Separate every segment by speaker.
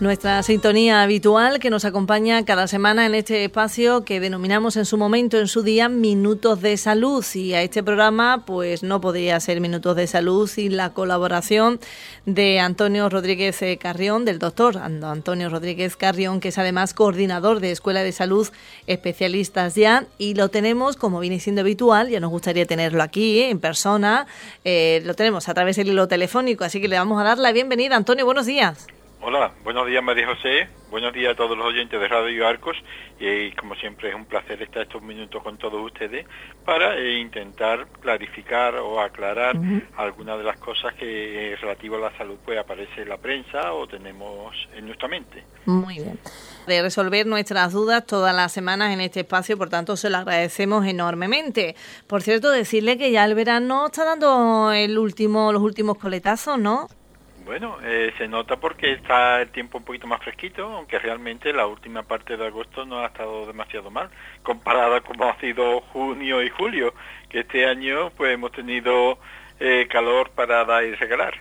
Speaker 1: Nuestra sintonía habitual que nos acompaña cada semana en este espacio que denominamos en su momento, en su día, Minutos de Salud. Y a este programa pues no podría ser Minutos de Salud sin la colaboración de Antonio Rodríguez Carrión, del doctor Antonio Rodríguez Carrión, que es además coordinador de Escuela de Salud Especialistas Ya. Y lo tenemos, como viene siendo habitual, ya nos gustaría tenerlo aquí en persona, lo tenemos a través del hilo telefónico, así que le vamos a dar la bienvenida. Antonio, buenos días.
Speaker 2: Hola, buenos días María José, buenos días a todos los oyentes de Radio Arcos y como siempre es un placer estar estos minutos con todos ustedes para intentar clarificar o aclarar algunas de las cosas que relativo a la salud pues aparece en la prensa o tenemos en nuestra mente.
Speaker 1: Muy bien. De resolver nuestras dudas todas las semanas en este espacio, por tanto se lo agradecemos enormemente. Por cierto, decirle que ya el verano está dando los últimos coletazos, ¿no?
Speaker 2: Bueno, se nota porque está el tiempo un poquito más fresquito, aunque realmente la última parte de agosto no ha estado demasiado mal, comparada como ha sido junio y julio, que este año pues hemos tenido calor para dar y regalar.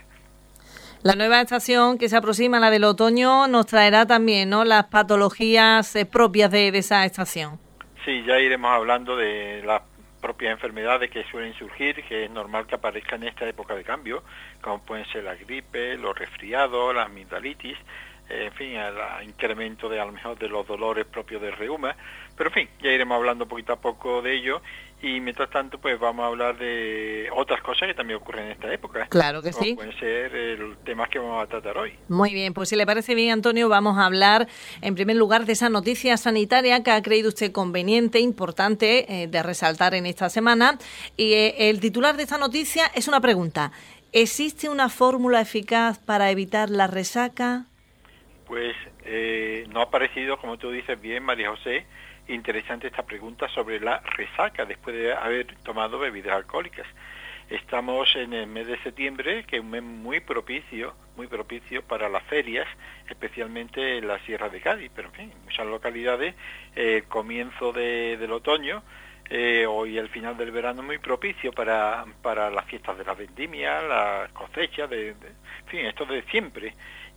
Speaker 1: La nueva estación que se aproxima, la del otoño, nos traerá también, ¿no?, las patologías propias de esa estación.
Speaker 2: Sí, ya iremos hablando de las propias enfermedades que suelen surgir, que es normal que aparezcan en esta época de cambio, como pueden ser la gripe, los resfriados, la amigdalitis, en fin, el incremento de a lo mejor de los dolores propios del reuma, pero en fin, ya iremos hablando poquito a poco de ello y mientras tanto pues vamos a hablar de otras cosas que también ocurren en esta época.
Speaker 1: Claro que sí.
Speaker 2: Pueden ser el tema que vamos a tratar hoy.
Speaker 1: Muy bien, pues si le parece bien, Antonio, vamos a hablar en primer lugar de esa noticia sanitaria que ha creído usted conveniente, importante de resaltar en esta semana. Y el titular de esta noticia es una pregunta. ¿Existe una fórmula eficaz para evitar la resaca?
Speaker 2: Pues no ha parecido, como tú dices bien, María José, interesante esta pregunta sobre la resaca después de haber tomado bebidas alcohólicas. Estamos en el mes de septiembre, que es un mes muy propicio para las ferias, especialmente en la Sierra de Cádiz, pero en fin, en muchas localidades, comienzo del otoño, hoy el final del verano muy propicio para las fiestas de la vendimia, la cosecha, en fin, esto de siempre.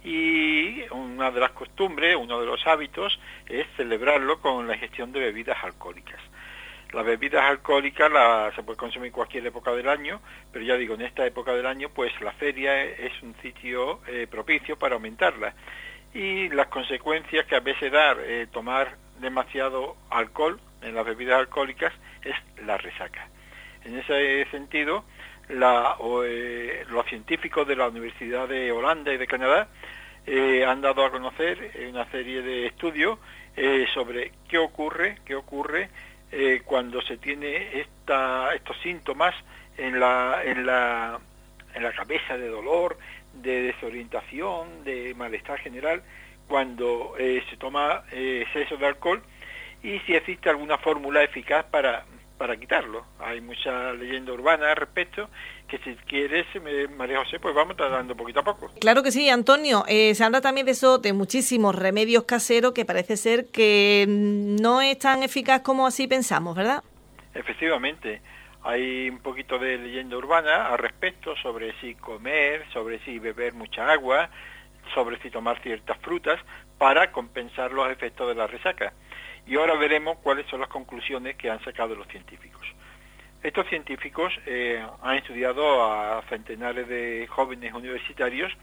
Speaker 2: Y una de las costumbres, uno de los hábitos, es celebrarlo con la ingestión de bebidas alcohólicas. Las bebidas alcohólicas se puede consumir en cualquier época del año, pero ya digo, en esta época del año, pues la feria es un sitio propicio para aumentarla. Y las consecuencias que a veces da tomar demasiado alcohol en las bebidas alcohólicas es la resaca. En ese sentido, los científicos de la Universidad de Holanda y de Canadá han dado a conocer una serie de estudios sobre qué ocurre cuando se tiene estos síntomas en la cabeza, de dolor, de desorientación, de malestar general, cuando se toma exceso de alcohol, y si existe alguna fórmula eficaz para quitarlo. Hay mucha leyenda urbana al respecto, que si quieres, María José, pues vamos tratando poquito a poco.
Speaker 1: Claro que sí, Antonio. Se habla también de eso, de muchísimos remedios caseros que parece ser que no es tan eficaz como así pensamos, ¿verdad?
Speaker 2: Efectivamente. Hay un poquito de leyenda urbana al respecto sobre si comer, sobre si beber mucha agua, sobre si tomar ciertas frutas para compensar los efectos de la resaca. Y ahora veremos cuáles son las conclusiones que han sacado los científicos. Estos científicos han estudiado a centenares de jóvenes universitarios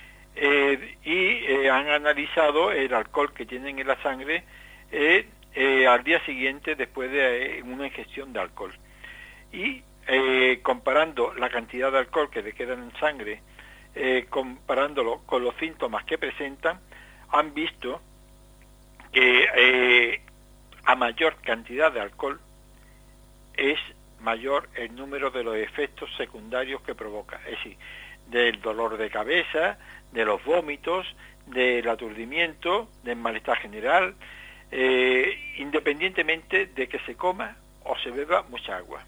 Speaker 2: y han analizado el alcohol que tienen en la sangre al día siguiente después de una ingestión de alcohol. Y comparando la cantidad de alcohol que le queda en sangre, comparándolo con los síntomas que presentan, han visto que a mayor cantidad de alcohol es mayor el número de los efectos secundarios que provoca, es decir, del dolor de cabeza, de los vómitos, del aturdimiento, del malestar general, independientemente de que se coma o se beba mucha agua.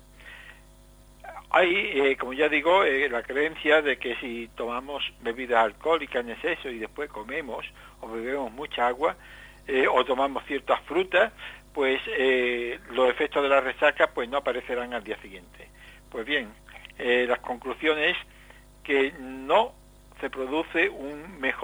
Speaker 2: Hay, como ya digo, la creencia de que si tomamos bebidas alcohólicas en exceso y después comemos o bebemos mucha agua, o tomamos ciertas frutas, pues los efectos de la resaca pues no aparecerán al día siguiente. Pues bien, las conclusiones que no se produce un mejor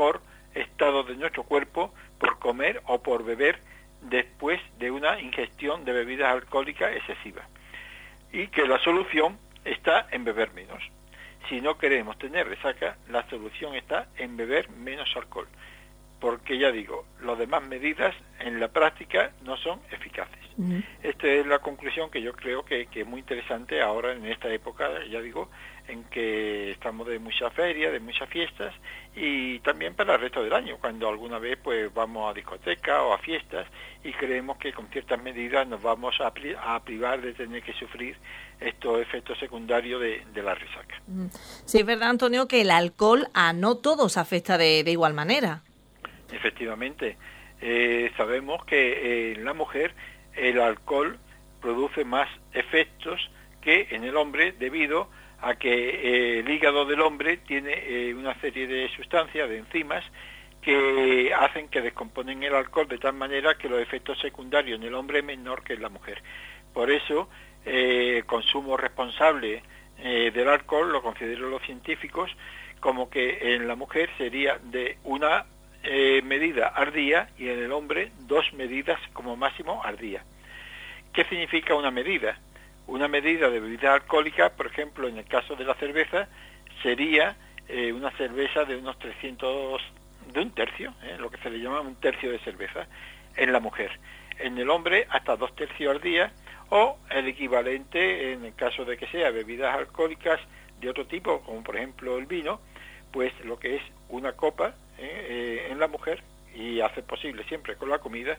Speaker 2: estados de nuestro cuerpo por comer o por beber después de una ingestión de bebidas alcohólicas excesivas, y que la solución está en beber menos. Si no queremos tener resaca, la solución está en beber menos alcohol, porque ya digo, las demás medidas en la práctica no son eficaces. Esta es la conclusión que yo creo que es muy interesante ahora en esta época, ya digo, en que estamos de muchas ferias, de muchas fiestas, y también para el resto del año, cuando alguna vez pues vamos a discotecas o a fiestas y creemos que con ciertas medidas nos vamos a privar de tener que sufrir estos efectos secundarios de la resaca.
Speaker 1: Sí, es verdad, Antonio, que el alcohol a no todos afecta de igual manera.
Speaker 2: Efectivamente, sabemos que en la mujer el alcohol produce más efectos que en el hombre, debido a que el hígado del hombre tiene una serie de sustancias, de enzimas, que hacen que descomponen el alcohol de tal manera que los efectos secundarios en el hombre es menor que en la mujer. Por eso, el consumo responsable del alcohol lo consideran los científicos como que en la mujer sería de una medida al día y en el hombre 2 medidas como máximo al día. ¿Qué significa una medida? Una medida de bebida alcohólica, por ejemplo, en el caso de la cerveza, sería una cerveza de unos 300, de un tercio, lo que se le llama un tercio de cerveza, en la mujer. En el hombre, hasta 2 tercios al día, o el equivalente, en el caso de que sea bebidas alcohólicas de otro tipo, como por ejemplo el vino, pues lo que es una copa en la mujer, y hace posible siempre con la comida,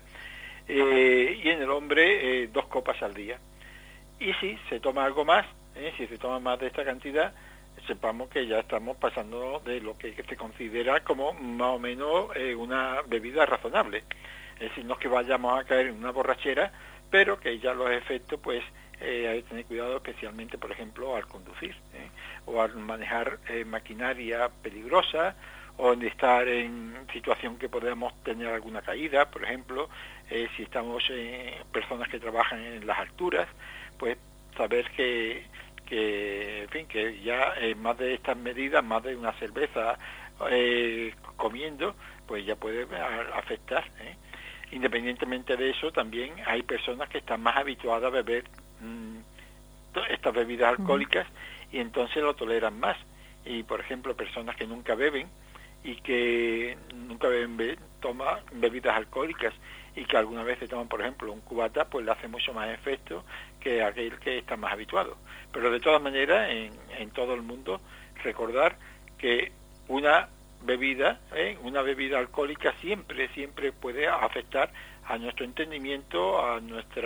Speaker 2: y en el hombre 2 copas al día. Y si se toma algo más, si se toma más de esta cantidad, sepamos que ya estamos pasando de lo que se considera como más o menos una bebida razonable. Es decir, no es que vayamos a caer en una borrachera, pero que ya los efectos, pues, hay que tener cuidado especialmente, por ejemplo, al conducir, o al manejar maquinaria peligrosa, o en estar en situación que podamos tener alguna caída, por ejemplo, si estamos personas que trabajan en las alturas, pues saber que en fin, que ya más de estas medidas, más de una cerveza comiendo, pues ya puede afectar. Independientemente de eso, también hay personas que están más habituadas a beber estas bebidas alcohólicas y entonces lo toleran más. Y, por ejemplo, personas que nunca beben y que nunca toman bebidas alcohólicas y que alguna vez se toman, por ejemplo, un cubata, pues le hace mucho más efecto que aquel que está más habituado. Pero de todas maneras, en todo el mundo, recordar que una bebida alcohólica siempre puede afectar a nuestro entendimiento, a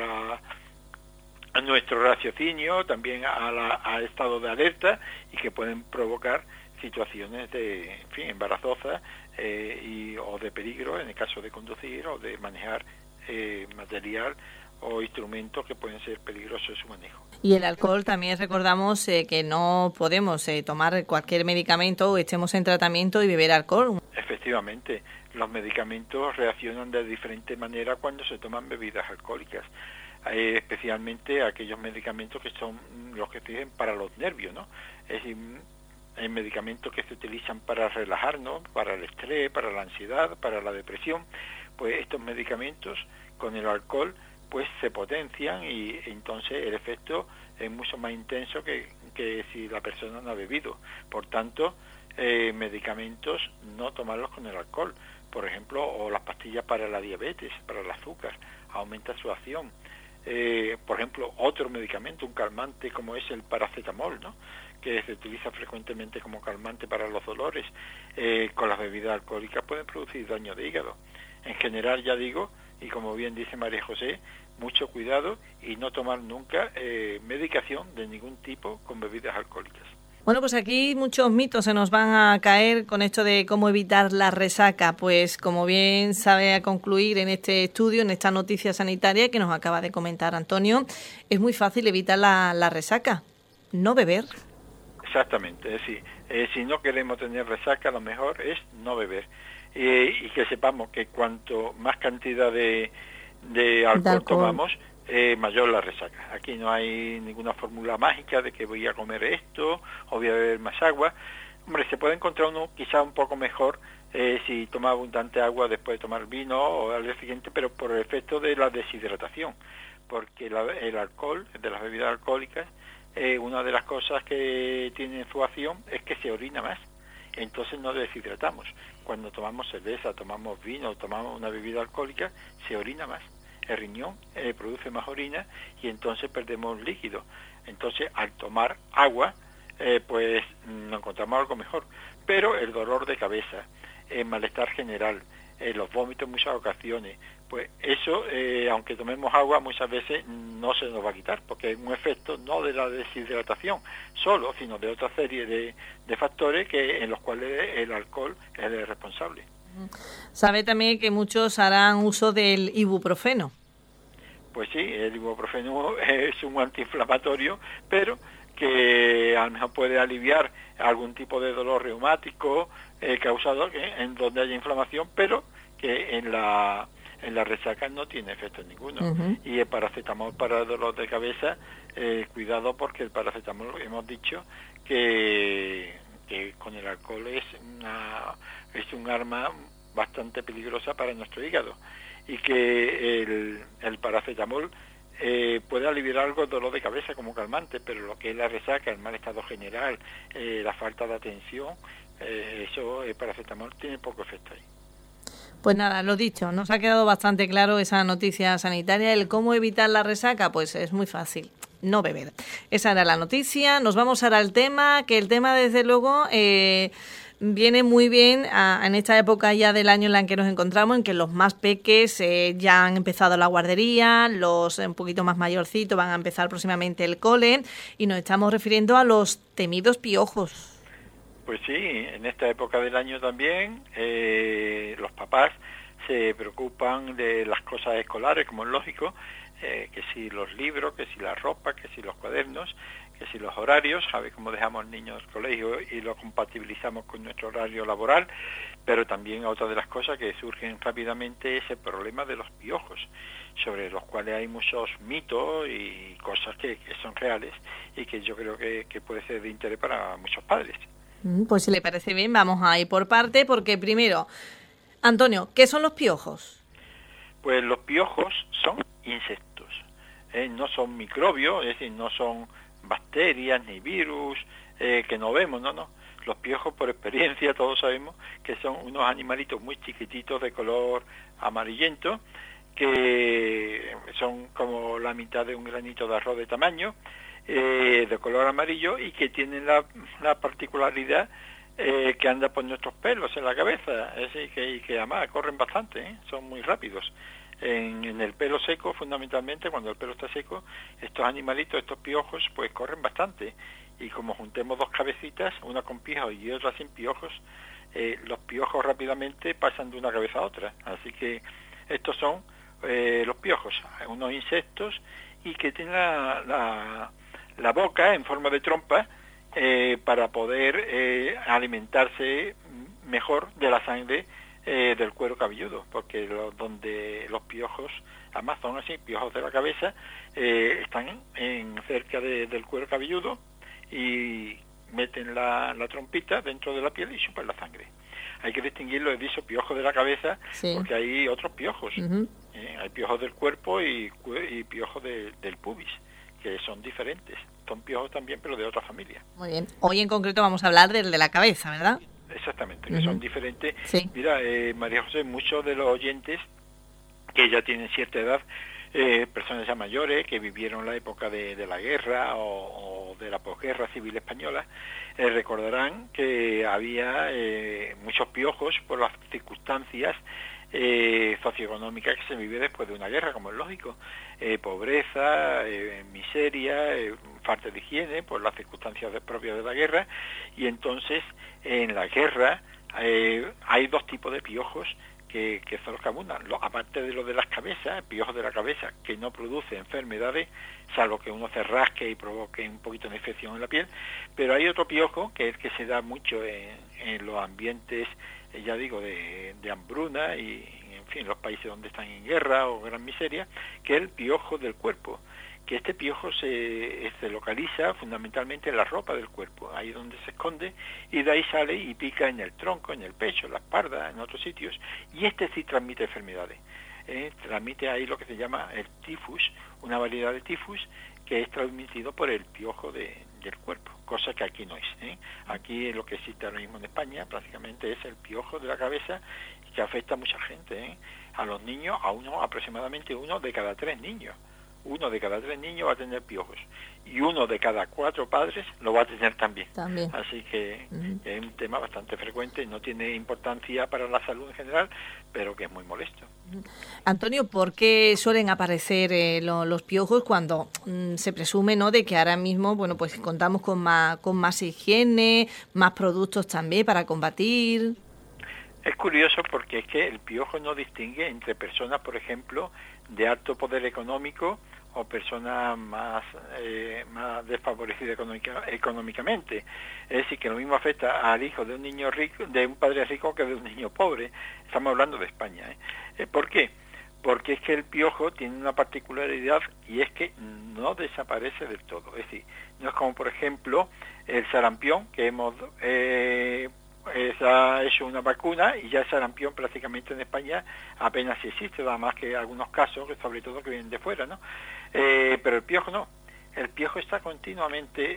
Speaker 2: nuestro raciocinio, también al estado de alerta, y que pueden provocar situaciones de, en fin, embarazosas o de peligro en el caso de conducir o de manejar material o instrumentos que pueden ser peligrosos en su manejo.
Speaker 1: Y el alcohol también recordamos que no podemos tomar cualquier medicamento o estemos en tratamiento y beber alcohol.
Speaker 2: Efectivamente, los medicamentos reaccionan de diferente manera cuando se toman bebidas alcohólicas. Especialmente aquellos medicamentos que son los que se dicen para los nervios, ¿no? Es decir, hay medicamentos que se utilizan para relajarnos, para el estrés, para la ansiedad, para la depresión. Pues estos medicamentos con el alcohol pues se potencian y entonces el efecto es mucho más intenso que si la persona no ha bebido. Por tanto, medicamentos no tomarlos con el alcohol, por ejemplo, o las pastillas para la diabetes, para el azúcar, aumenta su acción. Por ejemplo, otro medicamento, un calmante como es el paracetamol, ¿no?, que se utiliza frecuentemente como calmante para los dolores, con las bebidas alcohólicas pueden producir daño de hígado. En general, ya digo, y como bien dice María José, mucho cuidado y no tomar nunca medicación de ningún tipo con bebidas alcohólicas.
Speaker 1: Bueno, pues aquí muchos mitos se nos van a caer con esto de cómo evitar la resaca. Pues como bien sabe a concluir en este estudio, en esta noticia sanitaria que nos acaba de comentar Antonio, es muy fácil evitar la resaca, no beber.
Speaker 2: Exactamente, es decir, si no queremos tener resaca, lo mejor es no beber. Y que sepamos que cuanto más cantidad de alcohol tomamos, mayor la resaca. Aquí no hay ninguna fórmula mágica de que voy a comer esto o voy a beber más agua. Hombre, se puede encontrar uno quizá un poco mejor si toma abundante agua después de tomar vino o al día siguiente, pero por el efecto de la deshidratación, porque el alcohol, de las bebidas alcohólicas, una de las cosas que tiene en su acción es que se orina más, entonces nos deshidratamos. Cuando tomamos cerveza, tomamos vino, tomamos una bebida alcohólica, se orina más. El riñón produce más orina y entonces perdemos líquido. Entonces, al tomar agua, pues nos encontramos algo mejor. Pero el dolor de cabeza, el malestar general, los vómitos en muchas ocasiones, pues eso, aunque tomemos agua, muchas veces no se nos va a quitar, porque es un efecto no de la deshidratación solo, sino de otra serie de factores en los cuales el alcohol es el responsable.
Speaker 1: Sabe también que muchos harán uso del ibuprofeno.
Speaker 2: Pues sí, el ibuprofeno es un antiinflamatorio, pero que a lo mejor puede aliviar algún tipo de dolor reumático causado en donde haya inflamación, pero que en la resaca no tiene efecto ninguno. Uh-huh. Y el paracetamol para el dolor de cabeza, cuidado, porque el paracetamol hemos dicho que con el alcohol es un arma bastante peligrosa para nuestro hígado, y que el paracetamol puede aliviar algo el dolor de cabeza como calmante, pero lo que es la resaca, el mal estado general, la falta de atención, el paracetamol tiene poco efecto ahí.
Speaker 1: Pues nada, lo dicho, nos ha quedado bastante claro esa noticia sanitaria. El cómo evitar la resaca, pues es muy fácil, no beber. Esa era la noticia. Nos vamos ahora al tema, que el tema desde luego viene muy bien en esta época ya del año en la que nos encontramos, en que los más peques ya han empezado la guardería, los un poquito más mayorcitos van a empezar próximamente el cole, y nos estamos refiriendo a los temidos piojos.
Speaker 2: Pues sí, en esta época del año también los papás se preocupan de las cosas escolares, como es lógico, que si los libros, que si la ropa, que si los cuadernos, que si los horarios, sabe cómo dejamos niños al colegio y lo compatibilizamos con nuestro horario laboral, pero también otra de las cosas que surgen rápidamente es el problema de los piojos, sobre los cuales hay muchos mitos y cosas que son reales y que yo creo que puede ser de interés para muchos padres.
Speaker 1: Pues si le parece bien, vamos a ir por parte, porque primero, Antonio, ¿qué son los piojos?
Speaker 2: Pues los piojos son insectos, no son microbios, es decir, no son bacterias ni virus que no vemos, no. Los piojos, por experiencia, todos sabemos que son unos animalitos muy chiquititos de color amarillento, que son como la mitad de un granito de arroz de tamaño, de color amarillo, y que tienen la particularidad que anda por nuestros pelos en la cabeza, es decir, que además corren bastante, son muy rápidos. En el pelo seco, fundamentalmente, cuando el pelo está seco, estos animalitos, estos piojos, pues corren bastante, y como juntemos dos cabecitas, una con piojos y otra sin piojos, los piojos rápidamente pasan de una cabeza a otra. Así que estos son los piojos, unos insectos, y que tienen la boca en forma de trompa para poder alimentarse mejor de la sangre del cuero cabelludo, porque donde los piojos, además son así, piojos de la cabeza, están cerca del cuero cabelludo y meten la trompita dentro de la piel y chupan la sangre. Hay que distinguirlo de dicho piojo de la cabeza, sí, porque hay otros piojos. Uh-huh. Hay piojos del cuerpo y piojos del pubis, que son diferentes. Son piojos también, pero de otra familia.
Speaker 1: Muy bien. Hoy en concreto vamos a hablar del de la cabeza, ¿verdad?
Speaker 2: Exactamente, que son diferentes.
Speaker 1: Sí.
Speaker 2: Mira, María José, muchos de los oyentes que ya tienen cierta edad, personas ya mayores que vivieron la época de la guerra o de la posguerra civil española, recordarán que había muchos piojos por las circunstancias socioeconómicas que se vive después de una guerra, como es lógico, pobreza, miseria, falta de higiene por las circunstancias propias de la guerra, y entonces en la guerra hay dos tipos de piojos que son los que abundan, aparte de lo de las cabezas, el piojo de la cabeza, que no produce enfermedades, salvo que uno se rasque y provoque un poquito de infección en la piel, pero hay otro piojo que es que se da mucho en los ambientes, ya digo, de hambruna y, en fin, los países donde están en guerra o gran miseria, que es el piojo del cuerpo, que este piojo se localiza fundamentalmente en la ropa del cuerpo, ahí donde se esconde, y de ahí sale y pica en el tronco, en el pecho, en la espalda, en otros sitios, y este sí transmite enfermedades. Transmite ahí lo que se llama el tifus, una variedad de tifus que es transmitido por el piojo del cuerpo, cosa que aquí no es. Aquí lo que existe ahora mismo en España prácticamente es el piojo de la cabeza, que afecta a mucha gente. A los niños, aproximadamente 1 de cada 3 niños. 1 de cada 3 niños va a tener piojos y 1 de cada 4 padres lo va a tener también. Así que es un tema bastante frecuente, no tiene importancia para la salud en general, pero que es muy molesto.
Speaker 1: Antonio, ¿por qué suelen aparecer los piojos cuando se presume, ¿no?, de que ahora mismo, bueno, pues contamos con más higiene, más productos también para combatir?
Speaker 2: Es curioso porque es que el piojo no distingue entre personas, por ejemplo, de alto poder económico o personas más desfavorecidas económicamente. Es decir, que lo mismo afecta al hijo de un niño rico, de un padre rico, que de un niño pobre. Estamos hablando de España. ¿Por qué? Porque es que el piojo tiene una particularidad, y es que no desaparece del todo. Es decir, no es como, por ejemplo, el sarampión, que se ha hecho una vacuna y ya el sarampión prácticamente en España apenas existe, nada más que algunos casos, sobre todo que vienen de fuera, ¿no? Pero el piojo no, el piojo está continuamente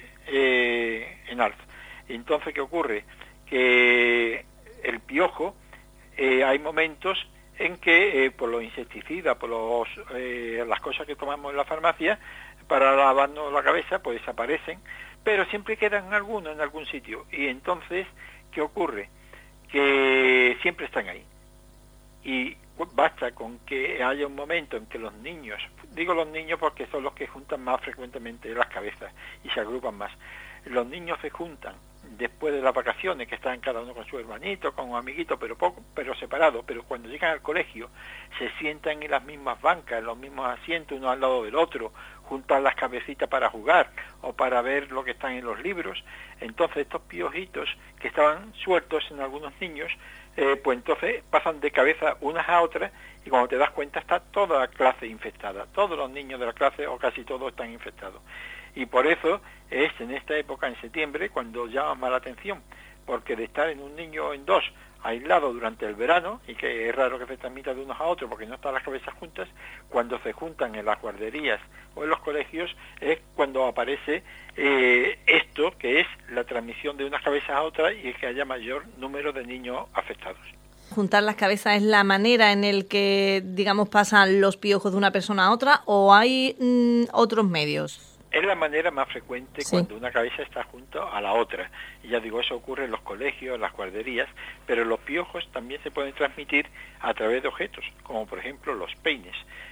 Speaker 2: en alza. Entonces, ¿qué ocurre? Que el piojo, hay momentos en que por los insecticidas, por las cosas que tomamos en la farmacia para lavarnos la cabeza, pues desaparecen, pero siempre quedan algunos en algún sitio, y entonces ¿qué ocurre? Que siempre están ahí. Y basta con que haya un momento en que los niños, digo los niños porque son los que juntan más frecuentemente las cabezas y se agrupan más, los niños se juntan después de las vacaciones, que están cada uno con su hermanito, con un amiguito, pero separados, pero cuando llegan al colegio se sientan en las mismas bancas, en los mismos asientos, uno al lado del otro, juntan las cabecitas para jugar o para ver lo que están en los libros. Entonces estos piojitos que estaban sueltos en algunos niños, pues entonces pasan de cabeza unas a otras, y cuando te das cuenta está toda la clase infectada, todos los niños de la clase o casi todos están infectados. Y por eso es en esta época, en septiembre, cuando llama más la atención, porque de estar en un niño o en dos aislados durante el verano, y que es raro que se transmita de unos a otros porque no están las cabezas juntas, cuando se juntan en las guarderías o en los colegios es cuando aparece esto, que es la transmisión de unas cabezas a otras, y es que haya mayor número de niños afectados.
Speaker 1: ¿Juntar las cabezas es la manera en el que, digamos, pasan los piojos de una persona a otra, o hay otros medios?
Speaker 2: Es la manera más frecuente, sí, cuando una cabeza está junto a la otra. Y ya digo, eso ocurre en los colegios, en las guarderías, pero los piojos también se pueden transmitir a través de objetos, como por ejemplo los peines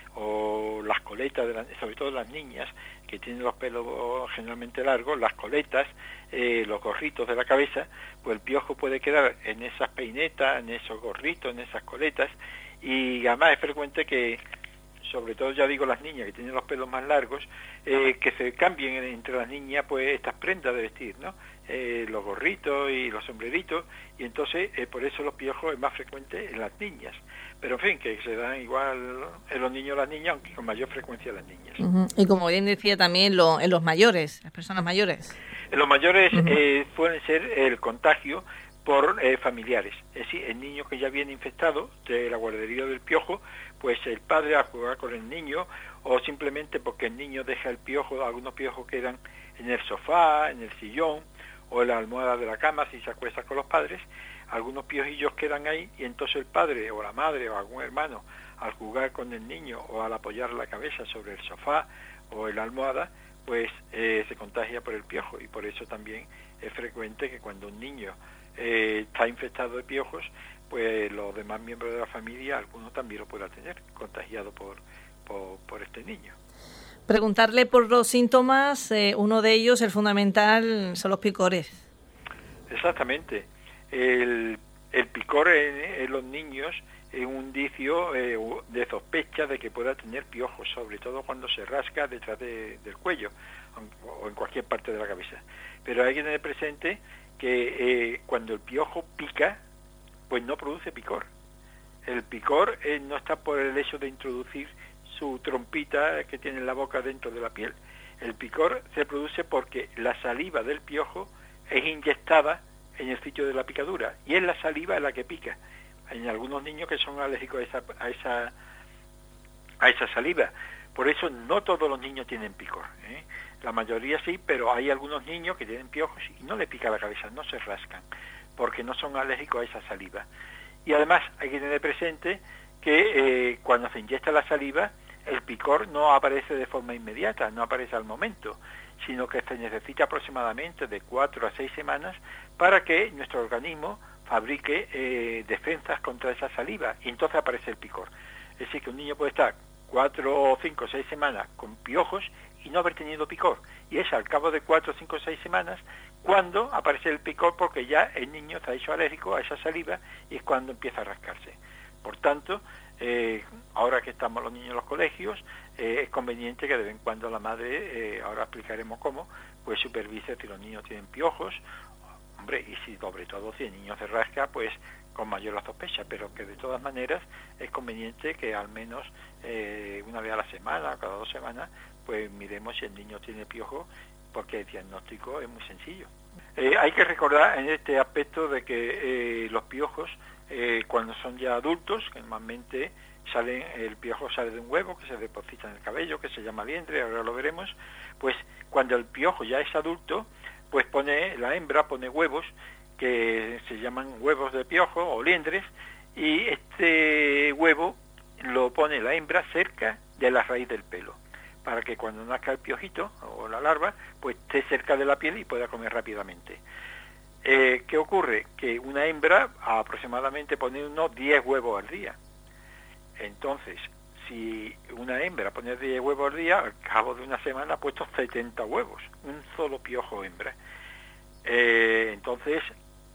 Speaker 2: o las coletas, sobre todo las niñas, que tienen los pelos generalmente largos, las coletas, los gorritos de la cabeza, pues el piojo puede quedar en esas peinetas, en esos gorritos, en esas coletas, y además es frecuente que, sobre todo ya digo las niñas que tienen los pelos más largos, que se cambien entre las niñas pues estas prendas de vestir, ¿no? Los gorritos y los sombreritos, y entonces por eso los piojos es más frecuente en las niñas, pero en fin, que se dan igual en los niños y las niñas, aunque con mayor frecuencia en las niñas.
Speaker 1: Y como bien decía también en los mayores, las personas mayores.
Speaker 2: En los mayores pueden ser el contagio por familiares, es decir, el niño que ya viene infectado de la guardería del piojo, pues el padre a jugar con el niño, o simplemente porque el niño deja el piojo, algunos piojos quedan en el sofá, en el sillón o en la almohada de la cama si se acuesta con los padres, algunos piojillos quedan ahí, y entonces el padre o la madre o algún hermano, al jugar con el niño o al apoyar la cabeza sobre el sofá o en la almohada, pues se contagia por el piojo, y por eso también es frecuente que cuando un niño está infectado de piojos, pues los demás miembros de la familia, alguno también lo pueda tener contagiado por este niño.
Speaker 1: Preguntarle por los síntomas, uno de ellos, el fundamental, son los picores.
Speaker 2: Exactamente. El picor en los niños es un indicio de sospecha de que pueda tener piojos, sobre todo cuando se rasca detrás del cuello o en cualquier parte de la cabeza. Pero hay que tener presente que cuando el piojo pica, pues no produce picor. El picor no está por el hecho de introducir su trompita que tiene en la boca dentro de la piel. El picor se produce porque la saliva del piojo es inyectada en el sitio de la picadura y es la saliva la que pica. Hay algunos niños que son alérgicos a esa saliva. Por eso no todos los niños tienen picor, ¿eh? La mayoría sí, pero hay algunos niños que tienen piojos y no le pica la cabeza, no se rascan, porque no son alérgicos a esa saliva. Y además hay que tener presente que cuando se inyecta la saliva, el picor no aparece de forma inmediata, no aparece al momento, sino que se necesita aproximadamente de 4 a 6 semanas para que nuestro organismo fabrique defensas contra esa saliva, y entonces aparece el picor. Es decir, que un niño puede estar 4, 5, 6 semanas con piojos y no haber tenido picor, y es al cabo de 4, 5, 6 semanas cuando aparece el picor, porque ya el niño se ha hecho alérgico a esa saliva y es cuando empieza a rascarse. Por tanto, ahora que estamos los niños en los colegios, es conveniente que de vez en cuando la madre, ahora explicaremos cómo, pues supervise si los niños tienen piojos, hombre, y si sobre todo si el niño se rasca, pues con mayor la sospecha, pero que de todas maneras es conveniente que al menos una vez a la semana, cada 2 semanas, pues miremos si el niño tiene piojo, porque el diagnóstico es muy sencillo. Hay que recordar en este aspecto de que los piojos, cuando son ya adultos, que normalmente el piojo sale de un huevo que se deposita en el cabello, que se llama liendre, ahora lo veremos, pues cuando el piojo ya es adulto, pues la hembra pone huevos que se llaman huevos de piojo o liendres, y este huevo lo pone la hembra cerca de la raíz del pelo, para que cuando nazca el piojito o la larva, pues esté cerca de la piel y pueda comer rápidamente. ¿Qué ocurre? Que una hembra aproximadamente pone unos 10 huevos al día. Entonces, si una hembra pone 10 huevos al día, al cabo de una semana ha puesto 70 huevos, un solo piojo hembra. Entonces,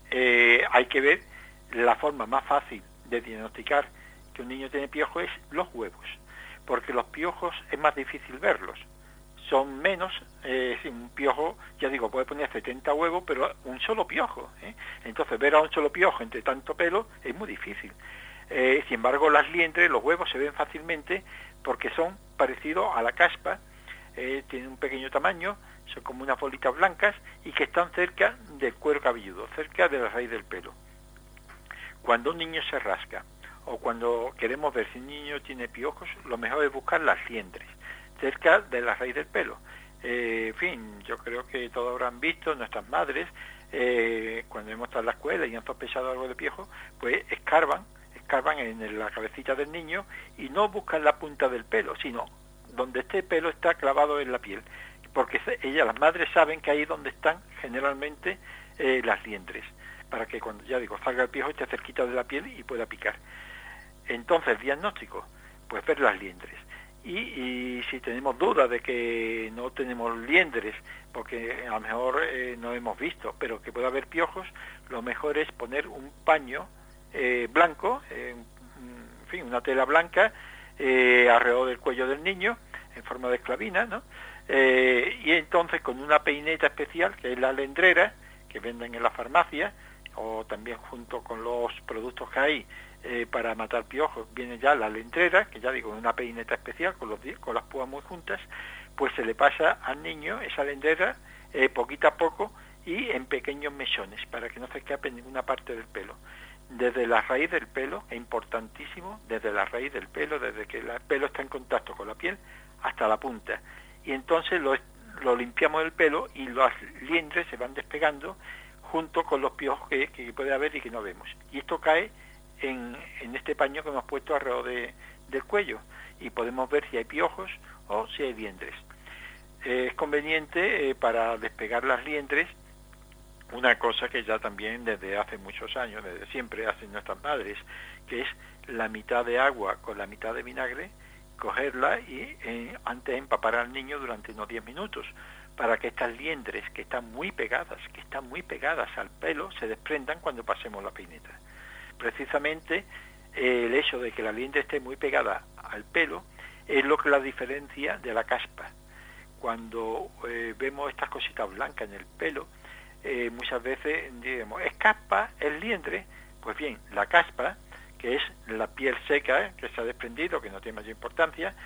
Speaker 2: hay que ver la forma más fácil de diagnosticar que un niño tiene piojo es los huevos, porque los piojos es más difícil verlos, son menos, un piojo, ya digo, puede poner 70 huevos, pero un solo piojo, ¿eh? Entonces ver a un solo piojo entre tanto pelo es muy difícil. Sin embargo, las liendres, los huevos se ven fácilmente porque son parecidos a la caspa, tienen un pequeño tamaño, son como unas bolitas blancas y que están cerca del cuero cabelludo, cerca de la raíz del pelo. Cuando un niño se rasca o cuando queremos ver si un niño tiene piojos, lo mejor es buscar las liendres, cerca de la raíz del pelo. En fin, yo creo que todos habrán visto, nuestras madres, cuando hemos estado en la escuela y han sospechado algo de piojo, pues escarban en la cabecita del niño y no buscan la punta del pelo, sino donde este pelo está clavado en la piel, porque las madres saben que ahí es donde están generalmente las liendres, para que cuando, ya digo, salga el piojo esté cerquita de la piel y pueda picar. Entonces, el diagnóstico, pues ver las liendres. Y si tenemos duda de que no tenemos liendres, porque a lo mejor no hemos visto, pero que pueda haber piojos, lo mejor es poner un paño blanco, en fin, una tela blanca alrededor del cuello del niño, en forma de esclavina, ¿no? Y entonces con una peineta especial, que es la alendrera, que venden en la farmacia, o también junto con los productos que hay para matar piojos, viene ya la alendrera, que ya digo, una peineta especial, con las púas muy juntas, pues se le pasa al niño esa alendrera poquito a poco y en pequeños mechones, para que no se escape en ninguna parte del pelo. Desde la raíz del pelo, es importantísimo, desde la raíz del pelo, desde que el pelo está en contacto con la piel, hasta la punta. Y entonces lo limpiamos del pelo y las liendres se van despegando junto con los piojos que puede haber y que no vemos. Y esto cae en este paño que hemos puesto alrededor del cuello y podemos ver si hay piojos o si hay liendres. Es conveniente para despegar las liendres una cosa que ya también desde hace muchos años, desde siempre hacen nuestras madres, que es la mitad de agua con la mitad de vinagre, cogerla y antes empapar al niño durante unos 10 minutos, para que estas liendres que están muy pegadas al pelo, se desprendan cuando pasemos la peineta. Precisamente el hecho de que la liendre esté muy pegada al pelo es lo que la diferencia de la caspa. Cuando vemos estas cositas blancas en el pelo, muchas veces diremos, ¿es caspa? ¿Es liendre? Pues bien, la caspa, que es la piel seca que se ha desprendido, que no tiene mayor importancia,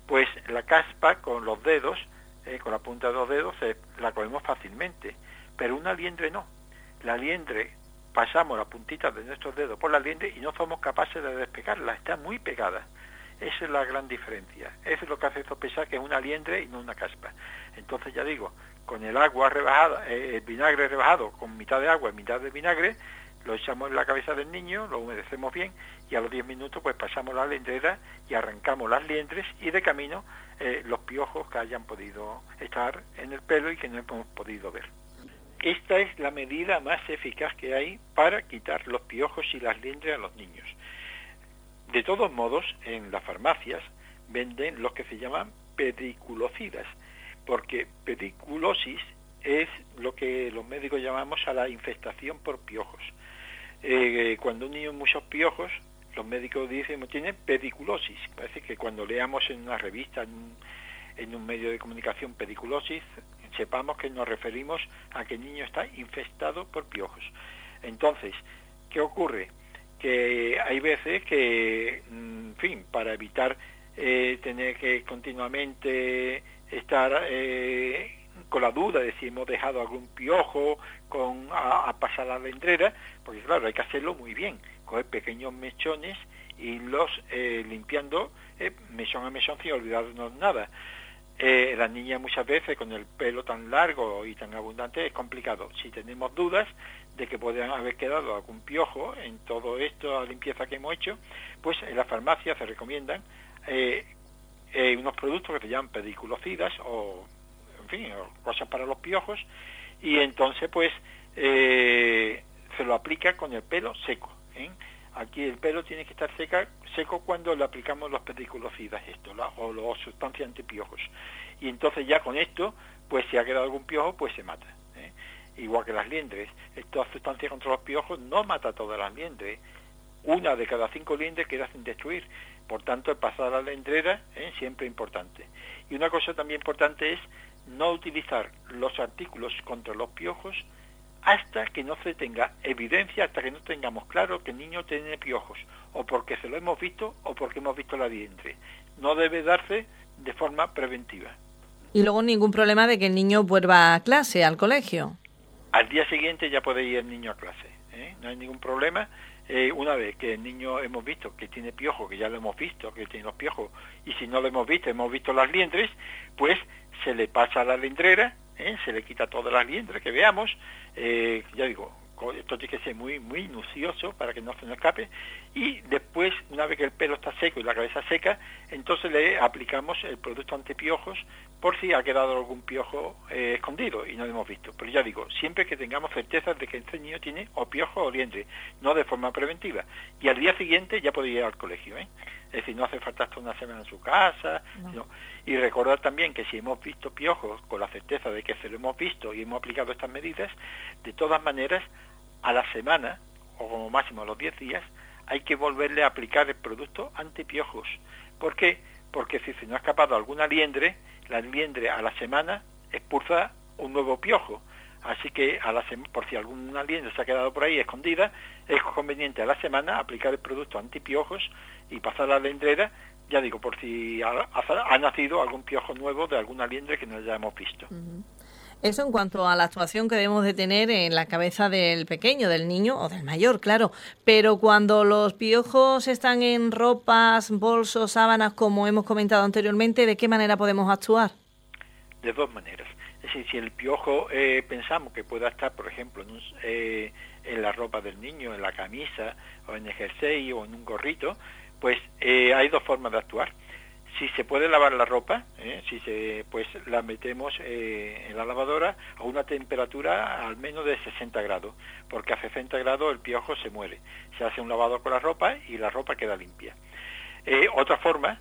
Speaker 2: pues la caspa con los dedos, con la punta de los dedos, la cogemos fácilmente, pero una liendre no. La liendre, pasamos la puntita de nuestros dedos por la liendre y no somos capaces de despegarla, está muy pegada. Esa es la gran diferencia. Eso es lo que hace sospechar que es una liendre y no una caspa. Entonces ya digo, con el agua rebajada, el vinagre rebajado con mitad de agua y mitad de vinagre, lo echamos en la cabeza del niño, lo humedecemos bien y a los 10 minutos pues pasamos la liendrera y arrancamos las liendres y de camino los piojos que hayan podido estar en el pelo y que no hemos podido ver. Esta es la medida más eficaz que hay para quitar los piojos y las liendres a los niños. De todos modos, en las farmacias venden los que se llaman pediculocidas, porque pediculosis es lo que los médicos llamamos a la infestación por piojos. Cuando un niño tiene muchos piojos, los médicos dicen que tiene pediculosis. Parece que cuando leamos en una revista, en un medio de comunicación pediculosis, sepamos que nos referimos a que el niño está infestado por piojos. Entonces, ¿qué ocurre? Que hay veces que, en fin, para evitar tener que continuamente estar con la duda de si hemos dejado algún piojo a pasar la liendrera, porque claro, hay que hacerlo muy bien, coger pequeños mechones y los limpiando mechón a mechón sin olvidarnos nada. Las niñas muchas veces con el pelo tan largo y tan abundante es complicado. Si tenemos dudas de que podrían haber quedado algún piojo en todo esto, la limpieza que hemos hecho, pues en la farmacia se recomiendan unos productos que se llaman pediculocidas o, en fin, cosas para los piojos, y entonces pues se lo aplica con el pelo seco. Aquí el pelo tiene que estar seco cuando le aplicamos los pediculocidas o los sustancias antipiojos. Y entonces ya con esto, pues si ha quedado algún piojo, pues se mata. Igual que las liendres. Estas sustancias contra los piojos no mata todas las liendres. 1 de cada 5 liendres queda sin destruir. Por tanto, el pasar a la liendrera siempre es importante. Y una cosa también importante es no utilizar los artículos contra los piojos hasta que no se tenga evidencia, hasta que no tengamos claro que el niño tiene piojos, o porque se lo hemos visto o porque hemos visto la liendre. No debe darse de forma preventiva.
Speaker 1: Y luego ningún problema de que el niño vuelva a clase, al colegio.
Speaker 2: Al día siguiente ya puede ir el niño a clase, no hay ningún problema. Una vez que el niño hemos visto que tiene piojos, que ya lo hemos visto, que tiene los piojos, y si no lo hemos visto las liendres, pues se le pasa a la liendrera, se le quita todas las liendres que veamos, ya digo, esto tiene que ser muy muy minucioso para que no se nos escape, y después, una vez que el pelo está seco y la cabeza seca, entonces le aplicamos el producto antipiojos por si ha quedado algún piojo escondido y no lo hemos visto. Pero ya digo, siempre que tengamos certeza de que este niño tiene o piojo o liendre, no de forma preventiva. Y al día siguiente ya puede ir al colegio, Es decir, no hace falta hasta una semana en su casa. No. Y recordar también que si hemos visto piojos con la certeza de que se lo hemos visto y hemos aplicado estas medidas, de todas maneras, a la semana, o como máximo a los 10 días, hay que volverle a aplicar el producto antipiojos. ¿Por qué? Porque si se nos ha escapado alguna liendre, la liendre a la semana expulsa un nuevo piojo. Así que por si alguna liendre se ha quedado por ahí escondida, es conveniente a la semana aplicar el producto antipiojos y pasar la liendrera, ya digo, por si ha nacido algún piojo nuevo de alguna liendre que no hayamos visto.
Speaker 1: Uh-huh. Eso en cuanto a la actuación que debemos de tener en la cabeza del pequeño, del niño o del mayor, claro. Pero cuando los piojos están en ropas, bolsos, sábanas, como hemos comentado anteriormente, ¿de qué manera podemos actuar?
Speaker 2: De dos maneras. Es decir, si el piojo pensamos que pueda estar, por ejemplo, en la ropa del niño, en la camisa, o en el jersey, o en un gorrito, pues hay dos formas de actuar. Si se puede lavar la ropa, pues la metemos en la lavadora a una temperatura al menos de 60 grados, porque a 60 grados el piojo se muere. Se hace un lavado con la ropa y la ropa queda limpia. Otra forma,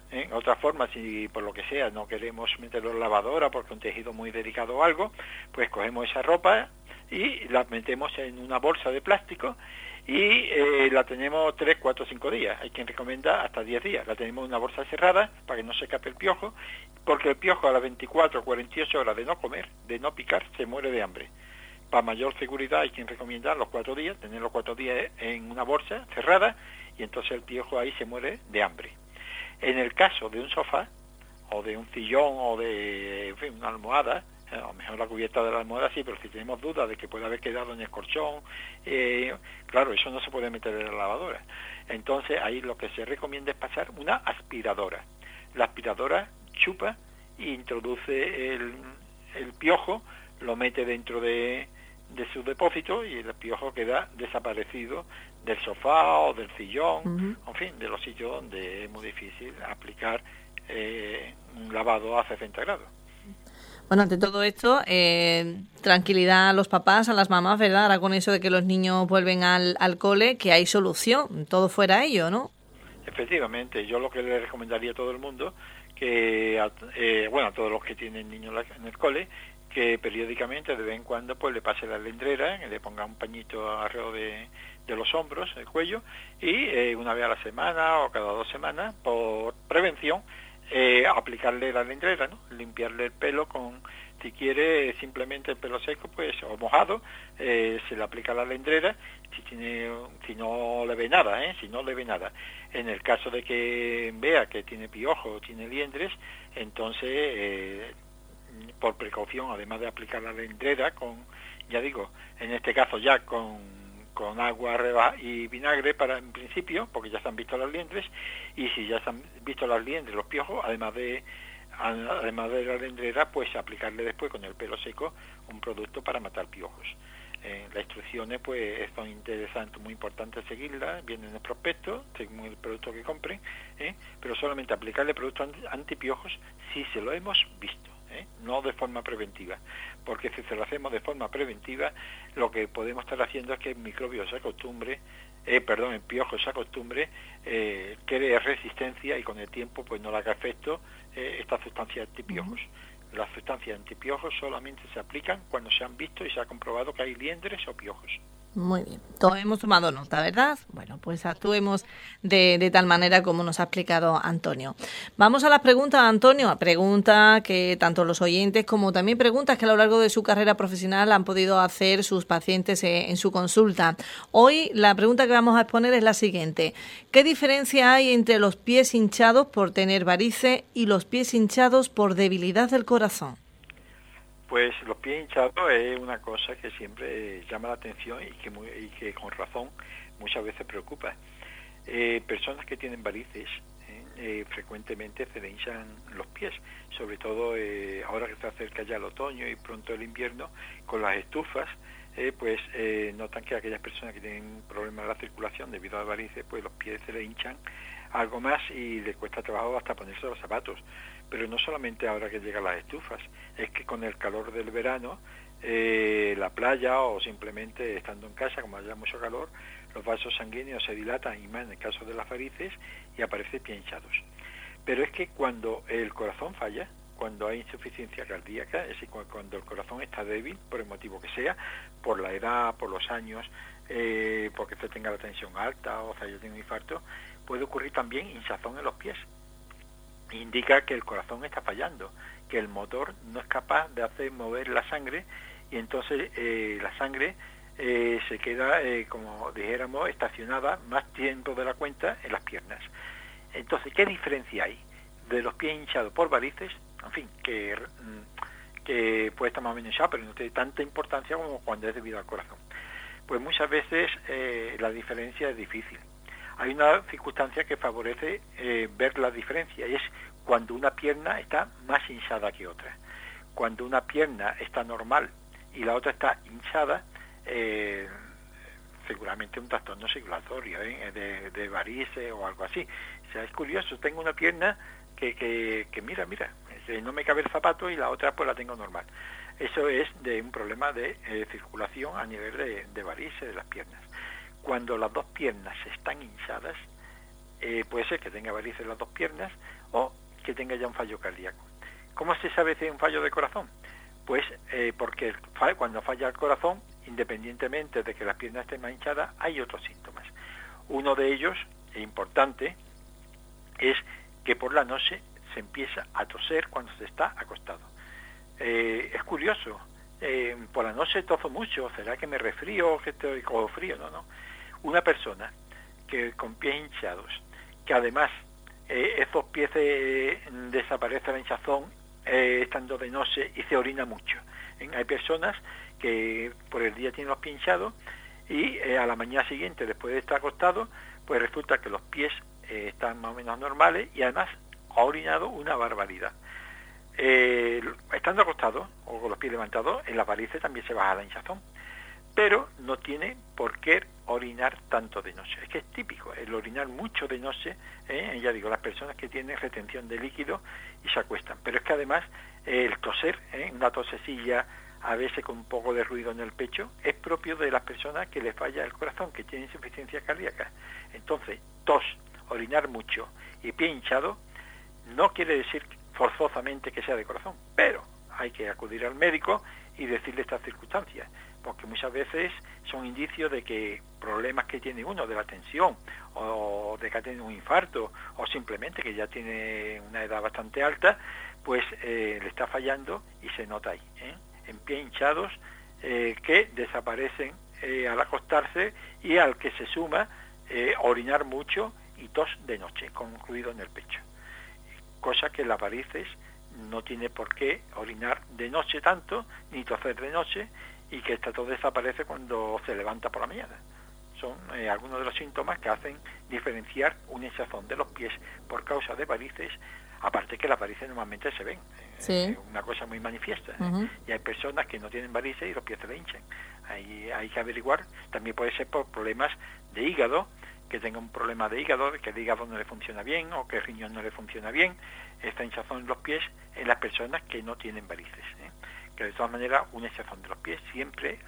Speaker 2: si por lo que sea no queremos meterlo en la lavadora porque es un tejido muy delicado o algo, pues cogemos esa ropa y la metemos en una bolsa de plástico y la tenemos 3, 4, 5 días. Hay quien recomienda hasta 10 días. La tenemos en una bolsa cerrada para que no se escape el piojo, porque el piojo a las 24 o 48 horas de no comer, de no picar, se muere de hambre. Para mayor seguridad hay quien recomienda los 4 días, tener los 4 días en una bolsa cerrada, y entonces el piojo ahí se muere de hambre. En el caso de un sofá o de un sillón o de, en fin, una almohada. A lo mejor la cubierta de la almohada sí, pero si tenemos dudas de que puede haber quedado en el colchón, claro, eso no se puede meter en la lavadora. Entonces ahí lo que se recomienda es pasar una aspiradora. La aspiradora chupa e introduce el piojo, lo mete dentro de su depósito y el piojo queda desaparecido del sofá o del sillón, en fin, de los sitios donde es muy difícil aplicar un lavado a 60 grados.
Speaker 1: Bueno, ante todo esto, tranquilidad a los papás, a las mamás, ¿verdad? Ahora con eso de que los niños vuelven al cole, que hay solución, todo fuera ello, ¿no?
Speaker 2: Efectivamente, yo lo que le recomendaría a todo el mundo, que a todos los que tienen niños en el cole, que periódicamente, de vez en cuando, pues le pase la alendrera, que le ponga un pañito alrededor de los hombros, el cuello, y una vez a la semana o cada 2 semanas, por prevención, aplicarle la alendrera, ¿no? Limpiarle el pelo con, si quiere simplemente el pelo seco, pues, o mojado, se le aplica la alendrera, si no le ve nada, si no le ve nada. En el caso de que vea que tiene piojo o tiene liendres, entonces, por precaución, además de aplicar la alendrera con, ya digo, en este caso ya con agua y vinagre en principio, porque ya se han visto las liendres, y si ya se han visto las liendres, los piojos, además de la alendrera, pues aplicarle después con el pelo seco un producto para matar piojos. Las instrucciones pues son interesantes, muy importantes seguirlas, vienen en el prospecto, según el producto que compren, pero solamente aplicarle productos antipiojos si se lo hemos visto. No de forma preventiva, porque si se lo hacemos de forma preventiva, lo que podemos estar haciendo es que el microbio se acostumbre, el piojo se acostumbre, cree resistencia y con el tiempo pues no le haga efecto esta sustancia antipiojos. Las sustancias antipiojos solamente se aplican cuando se han visto y se ha comprobado que hay liendres o piojos.
Speaker 1: Muy bien, todos hemos tomado nota, ¿verdad? Bueno, pues actuemos de tal manera como nos ha explicado Antonio. Vamos a las preguntas, Antonio. Pregunta que tanto los oyentes como también preguntas que a lo largo de su carrera profesional han podido hacer sus pacientes en su consulta. Hoy la pregunta que vamos a exponer es la siguiente. ¿Qué diferencia hay entre los pies hinchados por tener varices y los pies hinchados por debilidad del corazón?
Speaker 2: Pues los pies hinchados es una cosa que siempre llama la atención y que con razón muchas veces preocupa. Personas que tienen varices frecuentemente se le hinchan los pies, sobre todo ahora que se acerca ya el otoño y pronto el invierno, con las estufas, notan que aquellas personas que tienen problemas de la circulación debido a varices, pues los pies se le hinchan algo más y les cuesta trabajo hasta ponerse los zapatos. Pero no solamente ahora que llegan las estufas, es que con el calor del verano, la playa o simplemente estando en casa, como haya mucho calor, los vasos sanguíneos se dilatan y más en el caso de las varices y aparecen pies hinchados. Pero es que cuando el corazón falla, cuando hay insuficiencia cardíaca, es decir, cuando el corazón está débil, por el motivo que sea, por la edad, por los años, porque se tenga la tensión alta o sea, yo tengo un infarto, puede ocurrir también hinchazón en los pies. Indica que el corazón está fallando, que el motor no es capaz de hacer mover la sangre y entonces la sangre se queda, como dijéramos, estacionada más tiempo de la cuenta en las piernas. Entonces, ¿qué diferencia hay de los pies hinchados por varices? En fin, que puede estar más o menos hinchado, pero no tiene tanta importancia como cuando es debido al corazón. Pues muchas veces la diferencia es difícil. Hay una circunstancia que favorece ver la diferencia, y es cuando una pierna está más hinchada que otra. Cuando una pierna está normal y la otra está hinchada, seguramente un trastorno circulatorio, de varices o algo así. O sea, es curioso, tengo una pierna que mira, no me cabe el zapato y la otra pues la tengo normal. Eso es de un problema de circulación a nivel de varices de las piernas. Cuando las dos piernas están hinchadas, puede ser que tenga varices en las dos piernas o que tenga ya un fallo cardíaco. ¿Cómo se sabe si hay un fallo de corazón? Pues porque cuando falla el corazón, independientemente de que las piernas estén más hinchadas, hay otros síntomas. Uno de ellos, importante, es que por la noche se empieza a toser cuando se está acostado. Es curioso, por la noche toso mucho, ¿será que me resfrío o que estoy con frío? No. Una persona que con pies hinchados, que además esos pies desaparece la hinchazón estando de noche y se orina mucho. Hay personas que por el día tienen los pies hinchados y a la mañana siguiente, después de estar acostado, pues resulta que los pies están más o menos normales y además ha orinado una barbaridad. Estando acostado o con los pies levantados, en las varices también se baja la hinchazón, pero no tiene por qué orinar tanto de noche. Es que es típico el orinar mucho de noche, ya digo, las personas que tienen retención de líquido y se acuestan, pero es que además el toser, una tosecilla a veces con un poco de ruido en el pecho, es propio de las personas que les falla el corazón, que tienen insuficiencia cardíaca. Entonces, tos, orinar mucho y pie hinchado no quiere decir forzosamente que sea de corazón, pero hay que acudir al médico y decirle estas circunstancias, porque muchas veces son indicios de que problemas que tiene uno, de la tensión, o de que ha tenido un infarto, o simplemente que ya tiene una edad bastante alta, pues le está fallando y se nota ahí, en pie hinchados que desaparecen al acostarse y al que se suma orinar mucho y tos de noche, con ruido en el pecho. Cosa que las varices no tiene por qué orinar de noche tanto, ni toser de noche, y que esta tos desaparece cuando se levanta por la mañana. Son algunos de los síntomas que hacen diferenciar una hinchazón de los pies por causa de varices, aparte que las varices normalmente se ven, es una cosa muy manifiesta, y hay personas que no tienen varices y los pies se le hinchan. Ahí hay que averiguar. También puede ser por problemas de hígado, que tenga un problema de hígado, que el hígado no le funciona bien o que el riñón no le funciona bien, esta hinchazón en los pies en las personas que no tienen varices. Que de todas maneras una hinchazón de los pies siempre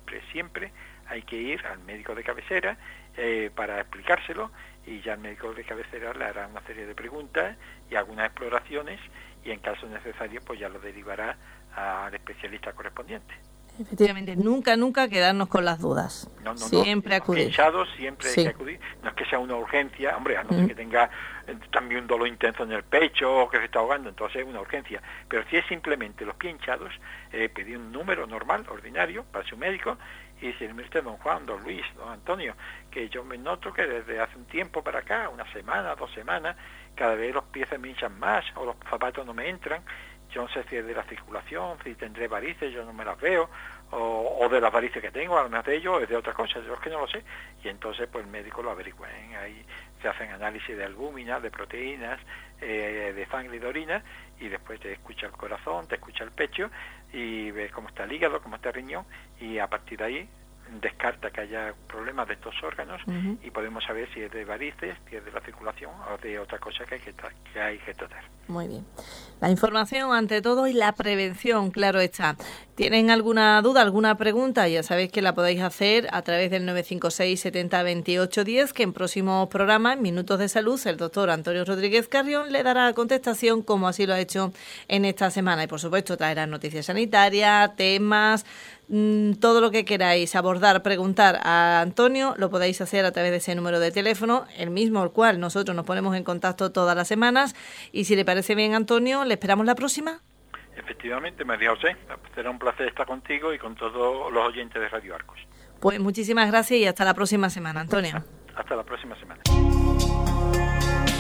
Speaker 2: hay que ir al médico de cabecera para explicárselo, y ya el médico de cabecera le hará una serie de preguntas y algunas exploraciones, y en caso necesario pues ya lo derivará al especialista correspondiente.
Speaker 1: Efectivamente, nunca quedarnos con las dudas. Siempre acudir.
Speaker 2: Siempre hay que acudir. No es que sea una urgencia, hombre, a no ser que tenga también un dolor intenso en el pecho o que se está ahogando, entonces es una urgencia. Pero si es simplemente los pies hinchados, pedir un número normal, ordinario, para su médico, y decirme usted, don Juan, don Luis, don Antonio, que yo me noto que desde hace un tiempo para acá, una semana, 2 semanas, cada vez los pies se me hinchan más o los zapatos no me entran. Yo no sé si es de la circulación, si tendré varices, yo no me las veo, o de las varices que tengo, a lo mejor de ello, o es de otra cosa, yo es que no lo sé. Y entonces pues el médico lo averigua. Ahí se hacen análisis de albúmina, de proteínas, de sangre y de orina, y después te escucha el corazón, te escucha el pecho, y ves cómo está el hígado, cómo está el riñón, y a partir de ahí descarta que haya problemas de estos órganos, y podemos saber si es de varices, si es de la circulación o de otra cosa que hay que tratar.
Speaker 1: Muy bien. La información ante todo y la prevención, claro está. ¿Tienen alguna duda, alguna pregunta? Ya sabéis que la podéis hacer a través del 956 70 28 10, que en próximos programas, en Minutos de Salud, el doctor Antonio Rodríguez Carrión le dará contestación, como así lo ha hecho en esta semana. Y por supuesto traerá noticias sanitarias, temas, todo lo que queráis abordar, preguntar a Antonio, lo podéis hacer a través de ese número de teléfono, el mismo al cual nosotros nos ponemos en contacto todas las semanas. Y si le parece bien, Antonio, ¿le esperamos la próxima?
Speaker 2: Efectivamente, María José, será un placer estar contigo y con todos los oyentes de Radio Arcos.
Speaker 1: Pues muchísimas gracias y hasta la próxima semana, Antonio.
Speaker 2: Hasta la próxima semana.